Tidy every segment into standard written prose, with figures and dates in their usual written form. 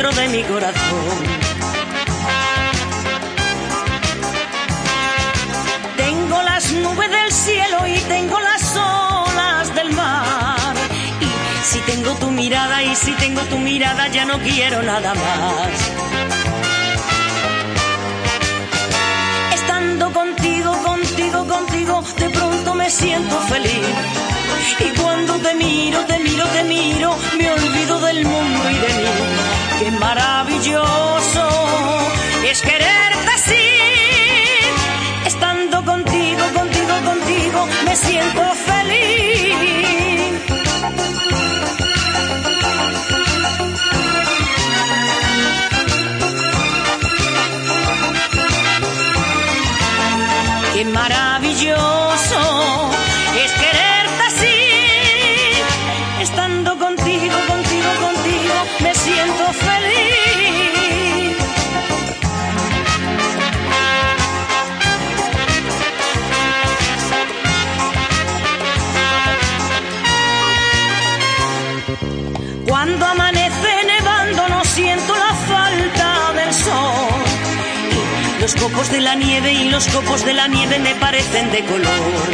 dentro de mi corazón. Tengo las nubes del cielo y tengo las olas del mar. Y si tengo tu mirada, y si tengo tu mirada, ya no quiero nada más. Estando contigo, contigo, contigo, de pronto me siento feliz. Y cuando te miro, te miro, te miro, me olvido del mundo y de mí. Qué maravilloso es quererte así. Estando contigo, contigo, contigo, me siento feliz. Qué maravilloso es quererte así. Estando contigo, contigo, contigo, me siento feliz. Cuando amanece nevando no siento la falta del sol. Y los copos de la nieve y los copos de la nieve me parecen de color.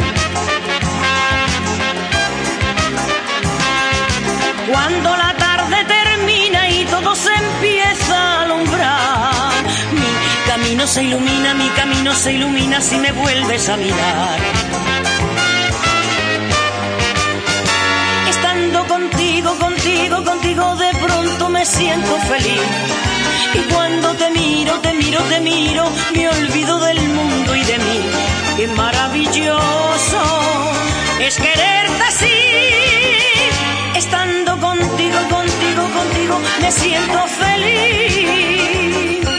Cuando la tarde termina y todo se empieza a alumbrar, mi camino se ilumina, mi camino se ilumina si me vuelves a mirar. Estando contigo, contigo, contigo, de pronto me siento feliz. Y cuando te miro, te miro, te miro, me olvido del mundo y de mí. Qué maravilloso es quererte así. Estando contigo, contigo, contigo, me siento feliz.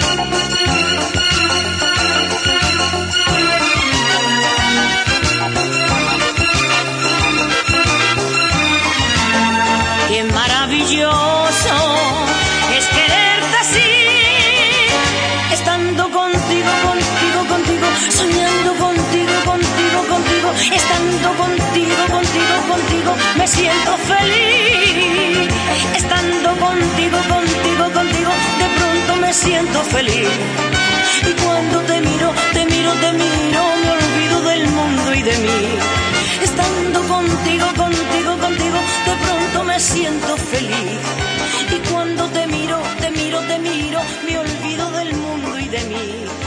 Qué maravilloso es quererte así. Estando contigo, contigo, contigo, soñando contigo, contigo, contigo. Estando contigo, contigo, contigo, me siento feliz. Estando contigo, contigo, contigo, de pronto me siento feliz. Y cuando te miro, te miro, te miro, me olvido del mundo y de mí. Estando contigo, contigo, contigo, de pronto me siento feliz. Y cuando te miro, te miro, te miro, me olvido del mundo y de mí.